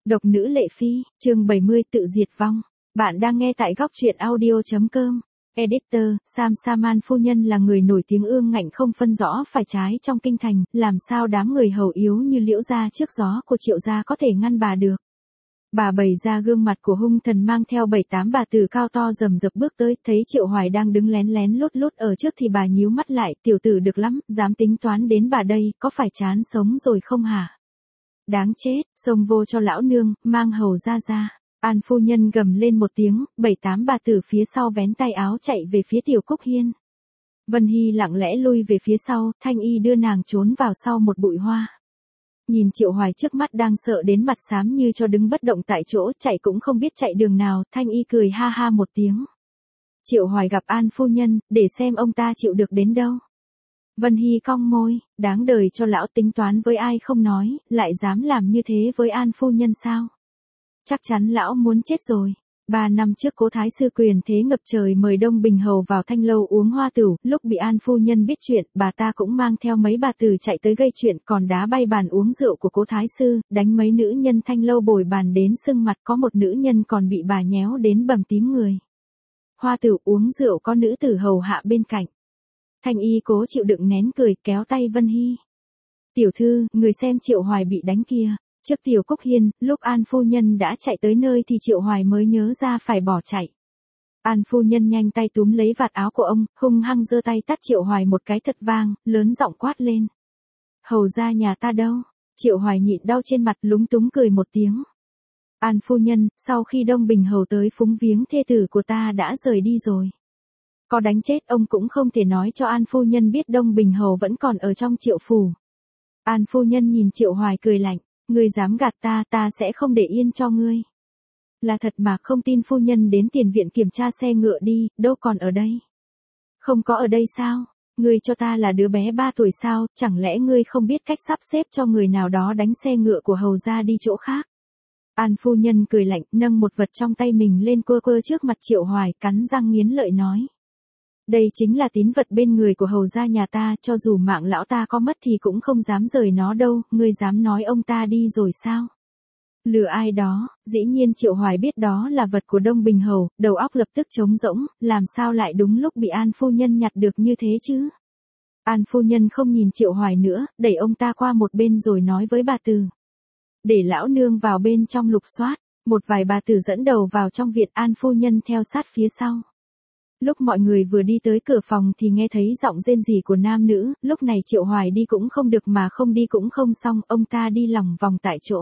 Độc nữ Lệ Phi, chương 70 tự diệt vong. Bạn đang nghe tại góc truyện audio.com. Editor, Sam Saman phu nhân là người nổi tiếng ương ngạnh không phân rõ phải trái trong kinh thành, làm sao đám người hầu yếu như Liễu gia trước gió của Triệu gia có thể ngăn bà được. Bà bày ra gương mặt của hung thần mang theo 7-8 bà tử cao to rầm rập bước tới, thấy Triệu Hoài đang đứng lén lén lút lút ở trước thì bà nhíu mắt lại, tiểu tử được lắm, dám tính toán đến bà đây, có phải chán sống rồi không hả? Đáng chết, xông vô cho lão nương, mang hầu ra ra. An phu nhân gầm lên một tiếng, 7-8 bà tử phía sau vén tay áo chạy về phía Tiểu Cúc Hiên. Vân Hy lặng lẽ lui về phía sau, Thanh Y đưa nàng trốn vào sau một bụi hoa. Nhìn Triệu Hoài trước mắt đang sợ đến mặt xám như cho đứng bất động tại chỗ, chạy cũng không biết chạy đường nào, Thanh Y cười ha ha một tiếng. Triệu Hoài gặp An phu nhân, để xem ông ta chịu được đến đâu. Vân Hy cong môi, đáng đời cho lão tính toán với ai không nói, lại dám làm như thế với An phu nhân sao? Chắc chắn lão muốn chết rồi. 3 năm trước Cố thái sư quyền thế ngập trời mời Đông Bình hầu vào Thanh lâu uống hoa tửu, lúc bị An phu nhân biết chuyện, bà ta cũng mang theo mấy bà tử chạy tới gây chuyện, còn đá bay bàn uống rượu của Cố thái sư, đánh mấy nữ nhân Thanh lâu bồi bàn đến sưng mặt, có một nữ nhân còn bị bà nhéo đến bầm tím người. Hoa tửu uống rượu có nữ tử hầu hạ bên cạnh. Thanh Y cố chịu đựng nén cười, kéo tay Vân Hy. Tiểu thư, người xem Triệu Hoài bị đánh kia. Trước Tiểu Cúc Hiên, lúc An phu nhân đã chạy tới nơi thì Triệu Hoài mới nhớ ra phải bỏ chạy. An phu nhân nhanh tay túm lấy vạt áo của ông, hung hăng giơ tay tát Triệu Hoài một cái thật vang, lớn giọng quát lên. Hầu ra nhà ta đâu? Triệu Hoài nhịn đau trên mặt lúng túng cười một tiếng. An phu nhân, sau khi Đông Bình hầu tới phúng viếng thê tử của ta đã rời đi rồi. Có đánh chết ông cũng không thể nói cho An phu nhân biết Đông Bình hầu vẫn còn ở trong Triệu phủ. An phu nhân nhìn Triệu Hoài cười lạnh, ngươi dám gạt ta, ta sẽ không để yên cho ngươi. Là thật mà, không tin phu nhân đến tiền viện kiểm tra xe ngựa đi, đâu còn ở đây. Không có ở đây sao? Ngươi cho ta là đứa bé 3 tuổi sao, chẳng lẽ ngươi không biết cách sắp xếp cho người nào đó đánh xe ngựa của hầu ra đi chỗ khác? An phu nhân cười lạnh, nâng một vật trong tay mình lên quơ quơ trước mặt Triệu Hoài, cắn răng nghiến lợi nói. Đây chính là tín vật bên người của hầu gia nhà ta, cho dù mạng lão ta có mất thì cũng không dám rời nó đâu, ngươi dám nói ông ta đi rồi sao? Lừa ai đó? Dĩ nhiên Triệu Hoài biết đó là vật của Đông Bình hầu, đầu óc lập tức trống rỗng, làm sao lại đúng lúc bị An phu nhân nhặt được như thế chứ? An phu nhân không nhìn Triệu Hoài nữa, đẩy ông ta qua một bên rồi nói với bà tử. Để lão nương vào bên trong lục soát, một vài bà tử dẫn đầu vào trong viện, An phu nhân theo sát phía sau. Lúc mọi người vừa đi tới cửa phòng thì nghe thấy giọng rên rỉ của nam nữ, lúc này Triệu Hoài đi cũng không được mà không đi cũng không xong, ông ta đi lòng vòng tại chỗ.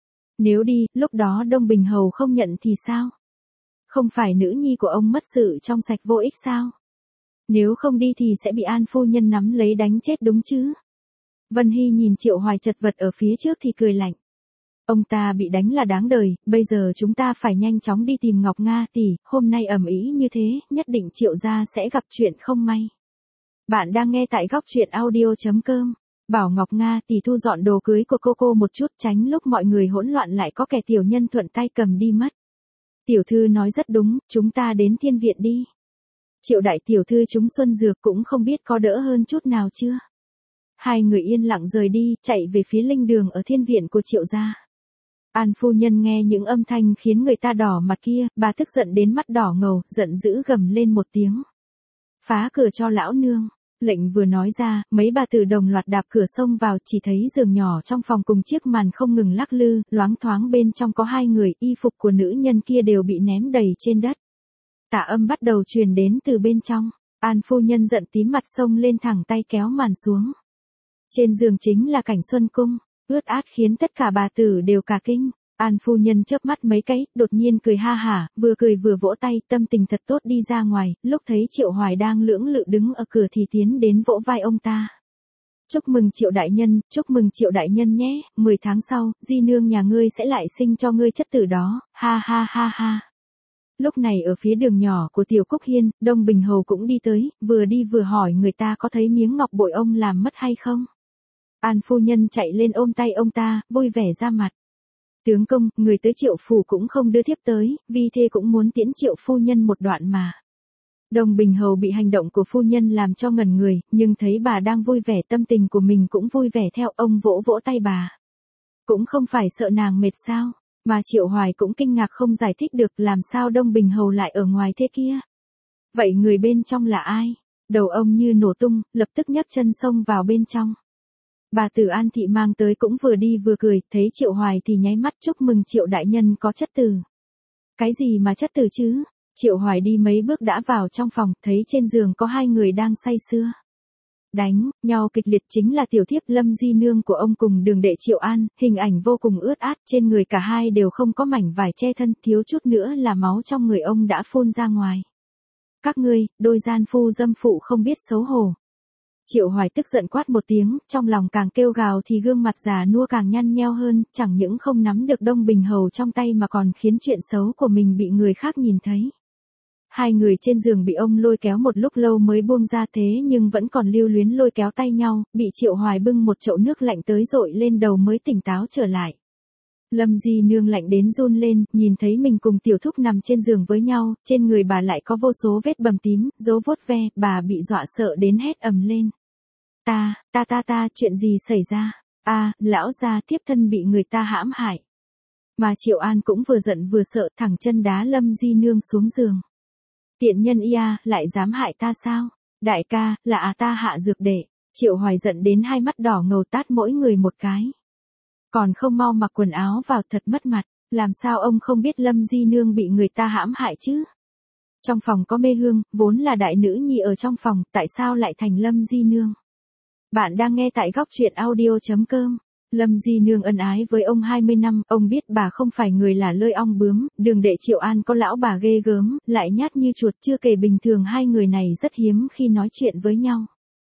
Nếu đi, lúc đó Đông Bình hầu không nhận thì sao? Không phải nữ nhi của ông mất sự trong sạch vô ích sao? Nếu không đi thì sẽ bị An phu nhân nắm lấy đánh chết đúng chứ? Vân Hy nhìn Triệu Hoài chật vật ở phía trước thì cười lạnh. Ông ta bị đánh là đáng đời, bây giờ chúng ta phải nhanh chóng đi tìm Ngọc Nga tỷ, hôm nay ầm ĩ như thế, nhất định Triệu gia sẽ gặp chuyện không may. Bạn đang nghe tại góc truyện audio.com. Bảo Ngọc Nga tỷ thu dọn đồ cưới của cô một chút, tránh lúc mọi người hỗn loạn lại có kẻ tiểu nhân thuận tay cầm đi mất. Tiểu thư nói rất đúng, chúng ta đến thiên viện đi. Triệu đại tiểu thư chúng xuân dược cũng không biết có đỡ hơn chút nào chưa. Hai người yên lặng rời đi, chạy về phía linh đường ở thiên viện của Triệu gia. An phu nhân nghe những âm thanh khiến người ta đỏ mặt kia, bà tức giận đến mắt đỏ ngầu, giận dữ gầm lên một tiếng. Phá cửa cho lão nương. Lệnh vừa nói ra, mấy bà tử đồng loạt đạp cửa xông vào, chỉ thấy giường nhỏ trong phòng cùng chiếc màn không ngừng lắc lư, loáng thoáng bên trong có 2 người, y phục của nữ nhân kia đều bị ném đầy trên đất. Tà âm bắt đầu truyền đến từ bên trong. An phu nhân giận tím mặt xông lên thẳng tay kéo màn xuống. Trên giường chính là cảnh xuân cung. Ướt át khiến tất cả bà tử đều cả kinh. An phu nhân chớp mắt mấy cái, đột nhiên cười ha hả, vừa cười vừa vỗ tay, tâm tình thật tốt đi ra ngoài, lúc thấy Triệu Hoài đang lưỡng lự đứng ở cửa thì tiến đến vỗ vai ông ta. Chúc mừng Triệu đại nhân nhé, 10 tháng sau, di nương nhà ngươi sẽ lại sinh cho ngươi chất tử đó, ha ha ha ha. Lúc này ở phía đường nhỏ của Tiểu Cúc Hiên, Đông Bình hầu cũng đi tới, vừa đi vừa hỏi người ta có thấy miếng ngọc bội ông làm mất hay không. An phu nhân chạy lên ôm tay ông ta, vui vẻ ra mặt. Tướng công, người tới Triệu phủ cũng không đưa thiếp tới, vì thế cũng muốn tiễn Triệu phu nhân một đoạn mà. Đông Bình hầu bị hành động của phu nhân làm cho ngẩn người, nhưng thấy bà đang vui vẻ tâm tình của mình cũng vui vẻ theo, ông vỗ vỗ tay bà. Cũng không phải sợ nàng mệt sao, Mà Triệu Hoài cũng kinh ngạc không giải thích được làm sao Đông Bình Hầu lại ở ngoài thế kia. Vậy người bên trong là ai? Đầu ông như nổ tung, lập tức nhấc chân xông vào bên trong. Bà Tử An Thị mang tới cũng vừa đi vừa cười, thấy Triệu Hoài thì nháy mắt chúc mừng Triệu đại nhân có chất tử. Cái gì mà chất tử chứ? Triệu Hoài đi mấy bước đã vào trong phòng, thấy trên giường có hai người đang say sưa. Đánh nhau kịch liệt chính là tiểu thiếp Lâm Di Nương của ông cùng Đường đệ Triệu An, hình ảnh vô cùng ướt át, trên người cả hai đều không có mảnh vải che thân, thiếu chút nữa là máu trong người ông đã phun ra ngoài. Các ngươi, đôi gian phu dâm phụ không biết xấu hổ. Triệu Hoài tức giận quát một tiếng, trong lòng càng kêu gào thì gương mặt già nua càng nhăn nheo hơn, chẳng những không nắm được Đông Bình Hầu trong tay mà còn khiến chuyện xấu của mình bị người khác nhìn thấy. Hai người trên giường bị ông lôi kéo một lúc lâu mới buông ra thế nhưng vẫn còn lưu luyến lôi kéo tay nhau, bị Triệu Hoài bưng một chậu nước lạnh tới dội lên đầu mới tỉnh táo trở lại. Lâm Di Nương lạnh đến run lên, nhìn thấy mình cùng tiểu thúc nằm trên giường với nhau, trên người bà lại có vô số vết bầm tím, dấu vuốt ve, bà bị dọa sợ đến hét ầm lên. Chuyện gì xảy ra? Lão gia thiếp thân bị người ta hãm hại. Mà Triệu An cũng vừa giận vừa sợ, thẳng chân đá Lâm Di Nương xuống giường. Tiện nhân lại dám hại ta sao? Đại ca, là ta hạ dược đệ. Triệu Hoài giận đến hai mắt đỏ ngầu tát mỗi người một cái. Còn không mau mặc quần áo vào, thật mất mặt, làm sao ông không biết Lâm Di Nương bị người ta hãm hại chứ? Trong phòng có Mê Hương, vốn là đại nữ nhi ở trong phòng, tại sao lại thành Lâm Di Nương? Bạn đang nghe tại góc truyện audio.com. Lâm Di Nương ân ái với ông 20 năm, ông biết bà không phải người là lơi ong bướm, Đường đệ Triệu An có lão bà ghê gớm, lại nhát như chuột, chưa kể bình thường hai người này rất hiếm khi nói chuyện với nhau.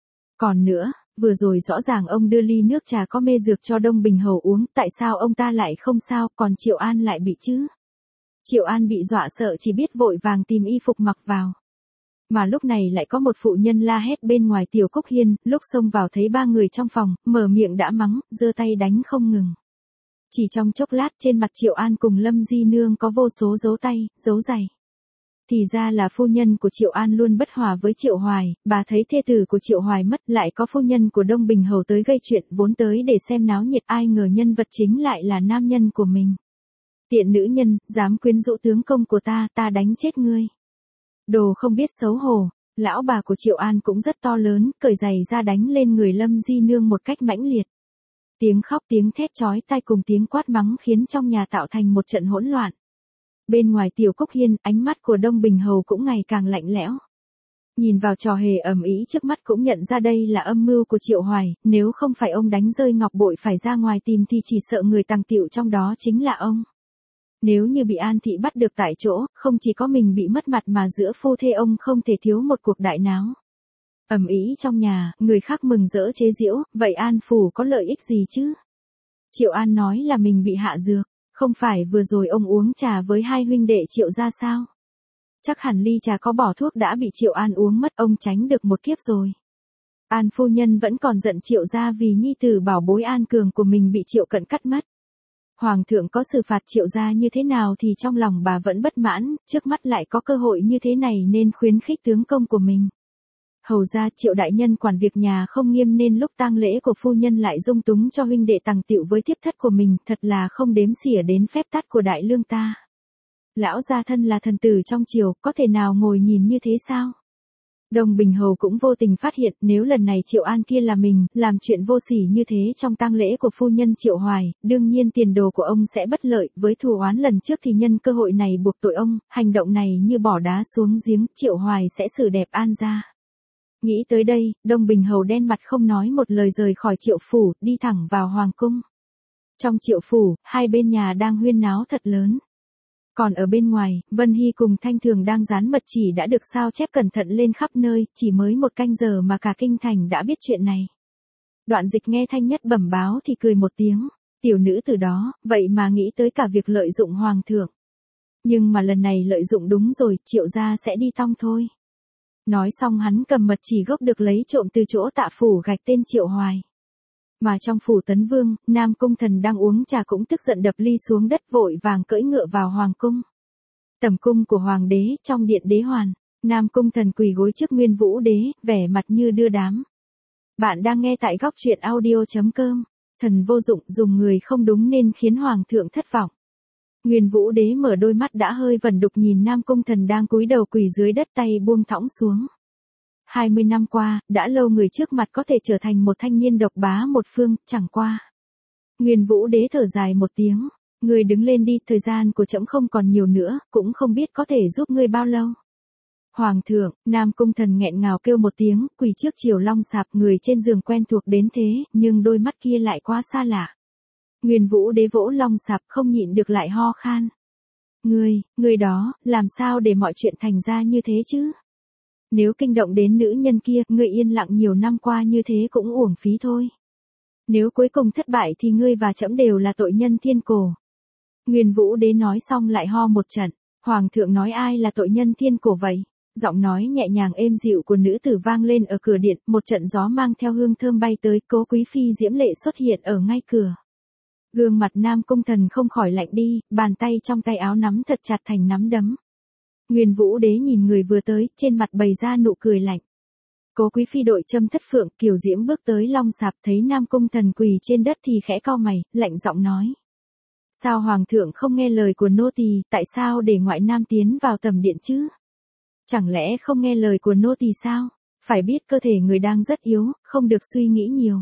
Còn nữa, vừa rồi rõ ràng ông đưa ly nước trà có mê dược cho Đông Bình Hầu uống, tại sao ông ta lại không sao, còn Triệu An lại bị chứ? Triệu An bị dọa sợ chỉ biết vội vàng tìm y phục mặc vào. Mà lúc này lại có một phụ nhân la hét bên ngoài Tiểu Cúc Hiên, lúc xông vào thấy ba người trong phòng, mở miệng đã mắng, giơ tay đánh không ngừng. Chỉ trong chốc lát trên mặt Triệu An cùng Lâm Di Nương có vô số dấu tay, dấu giày. Thì ra là phu nhân của Triệu An luôn bất hòa với Triệu Hoài, bà thấy thê tử của Triệu Hoài mất lại có phu nhân của Đông Bình Hầu tới gây chuyện, vốn tới để xem náo nhiệt, ai ngờ nhân vật chính lại là nam nhân của mình. Tiện nữ nhân, dám quyến rũ tướng công của ta đánh chết ngươi. Đồ không biết xấu hổ, lão bà của Triệu An cũng rất to lớn, cởi giày ra đánh lên người Lâm Di Nương một cách mãnh liệt. Tiếng khóc tiếng thét chói tai cùng tiếng quát mắng khiến trong nhà tạo thành một trận hỗn loạn. Bên ngoài Tiểu Cúc Hiên, ánh mắt của Đông Bình Hầu cũng ngày càng lạnh lẽo. Nhìn vào trò hề ầm ĩ trước mắt cũng nhận ra đây là âm mưu của Triệu Hoài, nếu không phải ông đánh rơi ngọc bội phải ra ngoài tìm thì chỉ sợ người tàng tiệu trong đó chính là ông. Nếu như bị An Thị bắt được tại chỗ, không chỉ có mình bị mất mặt mà giữa phu thê ông không thể thiếu một cuộc đại náo. Ầm ĩ trong nhà, người khác mừng rỡ chế giễu, vậy An phủ có lợi ích gì chứ? Triệu An nói là mình bị hạ dược, không phải vừa rồi ông uống trà với hai huynh đệ Triệu gia sao? Chắc hẳn ly trà có bỏ thuốc đã bị Triệu An uống mất, ông tránh được một kiếp rồi. An phu nhân vẫn còn giận Triệu gia vì nhi tử bảo bối An Cường của mình bị Triệu Cận cắt mất. Hoàng thượng có xử phạt Triệu gia như thế nào thì trong lòng bà vẫn bất mãn, trước mắt lại có cơ hội như thế này nên khuyến khích tướng công của mình. Hầu ra Triệu đại nhân quản việc nhà không nghiêm nên lúc tang lễ của phu nhân lại dung túng cho huynh đệ tàng tiệu với thiếp thất của mình, thật là không đếm xỉa đến phép tắc của đại lương ta. Lão gia thân là thần tử trong triều, có thể nào ngồi nhìn như thế sao? Đông Bình Hầu cũng vô tình phát hiện nếu lần này Triệu An kia là mình, làm chuyện vô sỉ như thế trong tang lễ của phu nhân Triệu Hoài, đương nhiên tiền đồ của ông sẽ bất lợi, với thù oán lần trước thì nhân cơ hội này buộc tội ông, hành động này như bỏ đá xuống giếng, Triệu Hoài sẽ xử đẹp An gia. Nghĩ tới đây, Đông Bình Hầu đen mặt không nói một lời rời khỏi Triệu phủ, đi thẳng vào hoàng cung. Trong Triệu phủ, hai bên nhà đang huyên náo thật lớn. Còn ở bên ngoài, Vân Hy cùng Thanh Thường đang dán mật chỉ đã được sao chép cẩn thận lên khắp nơi, chỉ mới một canh giờ mà cả kinh thành đã biết chuyện này. Đoạn Dịch nghe Thanh Nhất bẩm báo thì cười một tiếng, tiểu nữ từ đó, vậy mà nghĩ tới cả việc lợi dụng hoàng thượng. Nhưng mà lần này lợi dụng đúng rồi, Triệu gia sẽ đi tong thôi. Nói xong hắn cầm mật chỉ gốc được lấy trộm từ chỗ Tạ phủ gạch tên Triệu Hoài. Mà trong phủ Tấn Vương, Nam Cung Thần đang uống trà cũng tức giận đập ly xuống đất vội vàng cưỡi ngựa vào hoàng cung. Tẩm cung của hoàng đế, trong điện đế hoàn, Nam Cung Thần quỳ gối trước Nguyên Vũ đế, vẻ mặt như đưa đám. Bạn đang nghe tại góc truyện audio.com. Thần vô dụng, dùng người không đúng nên khiến hoàng thượng thất vọng. Nguyên Vũ Đế mở đôi mắt đã hơi vẩn đục nhìn Nam Cung Thần đang cúi đầu quỳ dưới đất tay buông thõng xuống. 20 năm qua, đã lâu người trước mặt có thể trở thành một thanh niên độc bá một phương, chẳng qua. Nguyên Vũ Đế thở dài một tiếng, ngươi đứng lên đi, thời gian của trẫm không còn nhiều nữa, cũng không biết có thể giúp ngươi bao lâu. Hoàng thượng, Nam Cung Thần nghẹn ngào kêu một tiếng, quỳ trước chiều long sạp, người trên giường quen thuộc đến thế, nhưng đôi mắt kia lại quá xa lạ. Nguyên Vũ Đế vỗ long sạp không nhịn được lại ho khan. Ngươi đó, làm sao để mọi chuyện thành ra như thế chứ? Nếu kinh động đến nữ nhân kia, ngươi yên lặng nhiều năm qua như thế cũng uổng phí thôi. Nếu cuối cùng thất bại thì ngươi và trẫm đều là tội nhân thiên cổ. Nguyên Vũ Đế nói xong lại ho một trận. Hoàng thượng nói ai là tội nhân thiên cổ vậy? Giọng nói nhẹ nhàng êm dịu của nữ tử vang lên ở cửa điện, một trận gió mang theo hương thơm bay tới, Cố Quý Phi diễm lệ xuất hiện ở ngay cửa. Gương mặt Nam Cung Thần không khỏi lạnh đi, bàn tay trong tay áo nắm thật chặt thành nắm đấm. Nguyên Vũ Đế nhìn người vừa tới, trên mặt bày ra nụ cười lạnh. Cố Quý Phi đội châm thất phượng, kiều diễm bước tới long sạp, thấy Nam Cung Thần quỳ trên đất thì khẽ cau mày, lạnh giọng nói. Sao Hoàng thượng không nghe lời của nô tỳ, tại sao để ngoại nam tiến vào tầm điện chứ? Chẳng lẽ không nghe lời của nô tỳ sao? Phải biết cơ thể người đang rất yếu, không được suy nghĩ nhiều.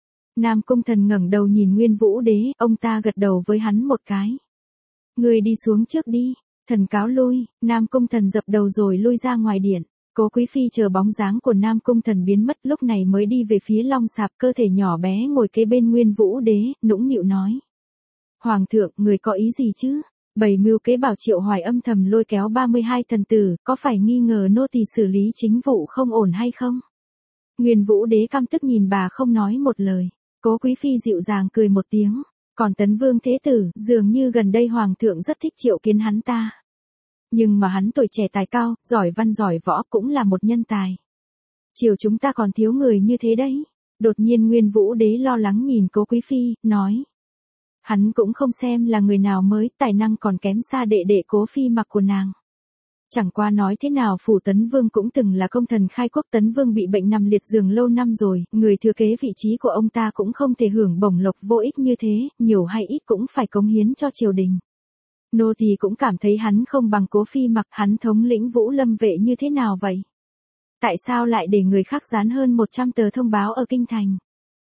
Nam Cung Thần ngẩng đầu nhìn Nguyên Vũ Đế, ông ta gật đầu với hắn một cái. Ngươi đi xuống trước đi, thần cáo lui. Nam Cung Thần dập đầu rồi lui ra ngoài điện. Cố Quý Phi chờ bóng dáng của Nam Cung Thần biến mất lúc này mới đi về phía long sạp, cơ thể nhỏ bé ngồi kế bên Nguyên Vũ Đế, nũng nịu nói. Hoàng thượng, người có ý gì chứ? Bày mưu kế bảo Triệu Hoài âm thầm lôi kéo 32 thần tử, có phải nghi ngờ nô tỳ xử lý chính vụ không ổn hay không? Nguyên Vũ Đế căm tức nhìn bà không nói một lời. Cố Quý Phi dịu dàng cười một tiếng. Còn Tấn Vương Thế Tử, dường như gần đây Hoàng thượng rất thích triệu kiến hắn ta. Nhưng mà hắn tuổi trẻ tài cao, giỏi văn giỏi võ, cũng là một nhân tài. Triều chúng ta còn thiếu người như thế đấy. Đột nhiên Nguyên Vũ Đế lo lắng nhìn Cố Quý Phi, nói. Hắn cũng không xem là người nào mới, tài năng còn kém xa đệ đệ Cố Phi Mặc của nàng. Chẳng qua nói thế nào phủ Tấn Vương cũng từng là công thần khai quốc, Tấn Vương bị bệnh nằm liệt giường lâu năm rồi, người thừa kế vị trí của ông ta cũng không thể hưởng bổng lộc vô ích như thế, nhiều hay ít cũng phải cống hiến cho triều đình. Nô tỳ cũng cảm thấy hắn không bằng Cố Phi Mặc, hắn thống lĩnh Vũ Lâm vệ như thế nào vậy? Tại sao lại để người khác dán hơn 100 tờ thông báo ở kinh thành?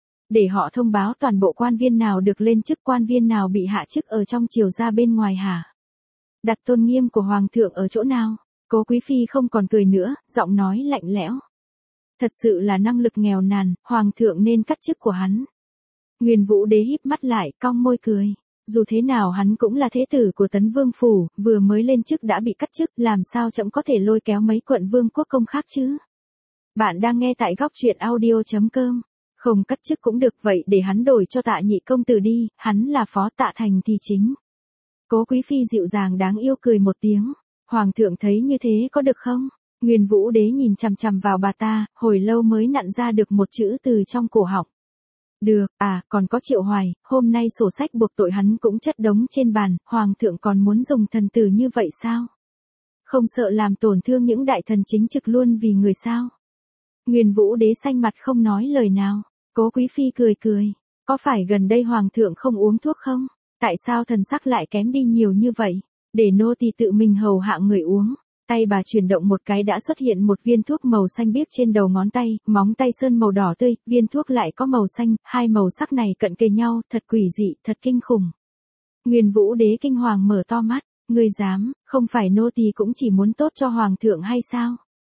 Để họ thông báo toàn bộ quan viên nào được lên chức, quan viên nào bị hạ chức ở trong triều ra bên ngoài hả? Đặt tôn nghiêm của Hoàng thượng ở chỗ nào? Cố Quý Phi không còn cười nữa, giọng nói lạnh lẽo. Thật sự là năng lực nghèo nàn, Hoàng thượng nên cắt chức của hắn. Nguyên Vũ Đế híp mắt lại, cong môi cười. Dù thế nào hắn cũng là thế tử của Tấn Vương phủ, vừa mới lên chức đã bị cắt chức, làm sao trẫm có thể lôi kéo mấy quận vương quốc công khác chứ? Bạn đang nghe tại góc truyện audio.com. Không cắt chức cũng được, vậy để hắn đổi cho Tạ nhị công tử đi, hắn là phó Tạ Thành thì chính. Cố Quý Phi dịu dàng đáng yêu cười một tiếng. Hoàng thượng thấy như thế có được không? Nguyên Vũ Đế nhìn chằm chằm vào bà ta, hồi lâu mới nặn ra được một chữ từ trong cổ họng. Được, còn có Triệu Hoài, hôm nay sổ sách buộc tội hắn cũng chất đống trên bàn, Hoàng thượng còn muốn dùng thần tử như vậy sao? Không sợ làm tổn thương những đại thần chính trực luôn vì người sao? Nguyên Vũ Đế xanh mặt không nói lời nào. Cố Quý Phi cười cười. Có phải gần đây Hoàng thượng không uống thuốc không? Tại sao thần sắc lại kém đi nhiều như vậy? Để nô tỳ tự mình hầu hạ người uống. Tay bà chuyển động một cái đã xuất hiện một viên thuốc màu xanh biếc trên đầu ngón tay, móng tay sơn màu đỏ tươi, viên thuốc lại có màu xanh, hai màu sắc này cận kề nhau, thật quỷ dị, thật kinh khủng. Nguyên Vũ Đế kinh hoàng mở to mắt, ngươi dám, không phải nô tỳ cũng chỉ muốn tốt cho Hoàng thượng hay sao?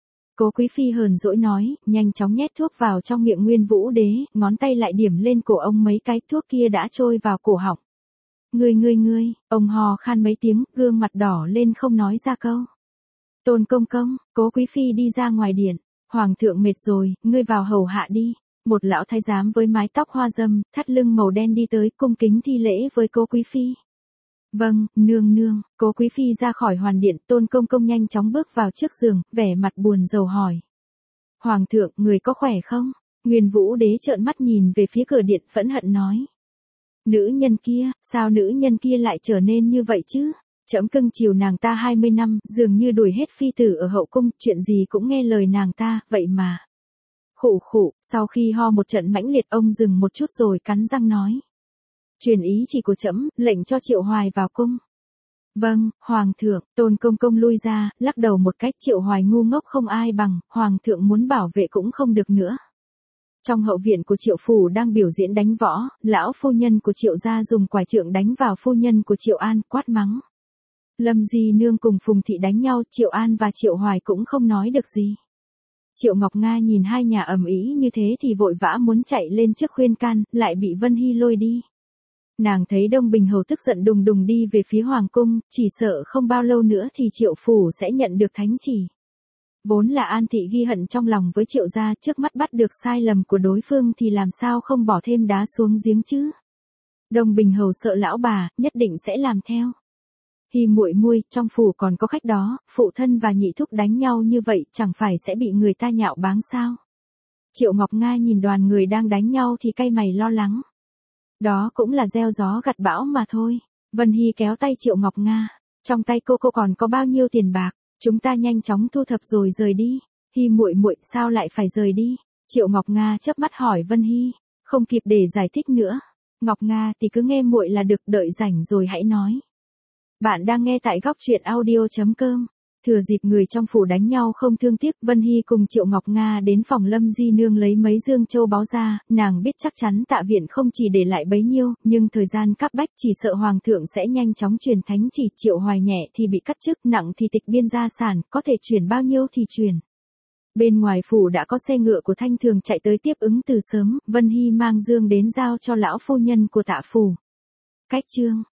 Cố Quý Phi hờn dỗi nói, nhanh chóng nhét thuốc vào trong miệng Nguyên Vũ Đế, ngón tay lại điểm lên cổ ông mấy cái, thuốc kia đã trôi vào cổ họng. Ngươi, ông hò khan mấy tiếng, gương mặt đỏ lên không nói ra câu. Tôn công công, Cố Quý Phi đi ra ngoài điện, Hoàng thượng mệt rồi, ngươi vào hầu hạ đi. Một lão thái giám với mái tóc hoa dâm, thắt lưng màu đen đi tới, cung kính thi lễ với Cố Quý Phi. Vâng, nương, Cố Quý Phi ra khỏi hoàn điện, Tôn công công nhanh chóng bước vào trước giường, vẻ mặt buồn rầu hỏi. Hoàng thượng, người có khỏe không? Nguyên Vũ Đế trợn mắt nhìn về phía cửa điện, phẫn hận nói. Nữ nhân kia, sao nữ nhân kia lại trở nên như vậy chứ? Trẫm cưng chiều nàng ta 20 năm, dường như đuổi hết phi tử ở hậu cung, chuyện gì cũng nghe lời nàng ta, vậy mà. Khụ, sau khi ho một trận mãnh liệt, ông dừng một chút rồi cắn răng nói. Truyền ý chỉ của trẫm, lệnh cho Triệu Hoài vào cung. Vâng, Hoàng thượng. Tôn Công Công lui ra, lắc đầu một cách. Triệu Hoài ngu ngốc không ai bằng, Hoàng thượng muốn bảo vệ cũng không được nữa. Trong hậu viện của Triệu phủ đang biểu diễn đánh võ, lão phu nhân của Triệu gia dùng quải trượng đánh vào phu nhân của Triệu An, quát mắng. Lâm Di Nương cùng Phùng Thị đánh nhau, Triệu An và Triệu Hoài cũng không nói được gì. Triệu Ngọc Nga nhìn hai nhà ầm ĩ như thế thì vội vã muốn chạy lên trước khuyên can, lại bị Vân Hy lôi đi. Nàng thấy Đông Bình Hầu tức giận đùng đùng đi về phía Hoàng cung, chỉ sợ không bao lâu nữa thì Triệu phủ sẽ nhận được thánh chỉ. Vốn là An Thị ghi hận trong lòng với Triệu gia, trước mắt bắt được sai lầm của đối phương thì làm sao không bỏ thêm đá xuống giếng chứ. Đông Bình Hầu sợ lão bà, nhất định sẽ làm theo. Hi muội muội, trong phủ còn có khách đó, phụ thân và nhị thúc đánh nhau như vậy chẳng phải sẽ bị người ta nhạo báng sao. Triệu Ngọc Nga nhìn đoàn người đang đánh nhau thì cay mày lo lắng. Đó cũng là gieo gió gặt bão mà thôi. Vân Hy kéo tay Triệu Ngọc Nga. Trong tay cô còn có bao nhiêu tiền bạc, chúng ta nhanh chóng thu thập rồi rời đi. Hy muội muội, sao lại phải rời đi? Triệu Ngọc Nga chớp mắt hỏi Vân Hy, không kịp để giải thích nữa. Ngọc Nga thì cứ nghe muội là được, đợi rảnh rồi hãy nói. Bạn đang nghe tại góc truyện audio.com. Thừa dịp người trong phủ đánh nhau không thương tiếc, Vân Hy cùng Triệu Ngọc Nga đến phòng Lâm Di Nương lấy mấy dương châu báu ra, nàng biết chắc chắn Tạ viện không chỉ để lại bấy nhiêu, nhưng thời gian cấp bách chỉ sợ Hoàng thượng sẽ nhanh chóng truyền thánh chỉ. Triệu Hoài nhẹ thì bị cắt chức, nặng thì tịch biên gia sản, có thể chuyển bao nhiêu thì chuyển. Bên ngoài phủ đã có xe ngựa của Thanh Thường chạy tới tiếp ứng từ sớm, Vân Hy mang dương đến giao cho lão phu nhân của Tạ phủ. Cách chương